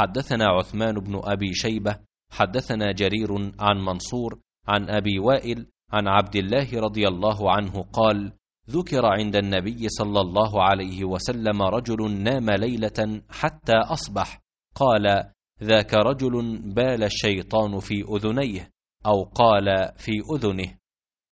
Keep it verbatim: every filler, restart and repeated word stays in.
حدثنا عثمان بن أبي شيبة حدثنا جرير عن منصور عن أبي وائل عن عبد الله رضي الله عنه قال: ذكر عند النبي صلى الله عليه وسلم رجل نام ليلة حتى أصبح، قال: ذاك رجل بال الشيطان في أذنيه، أو قال في أذنه.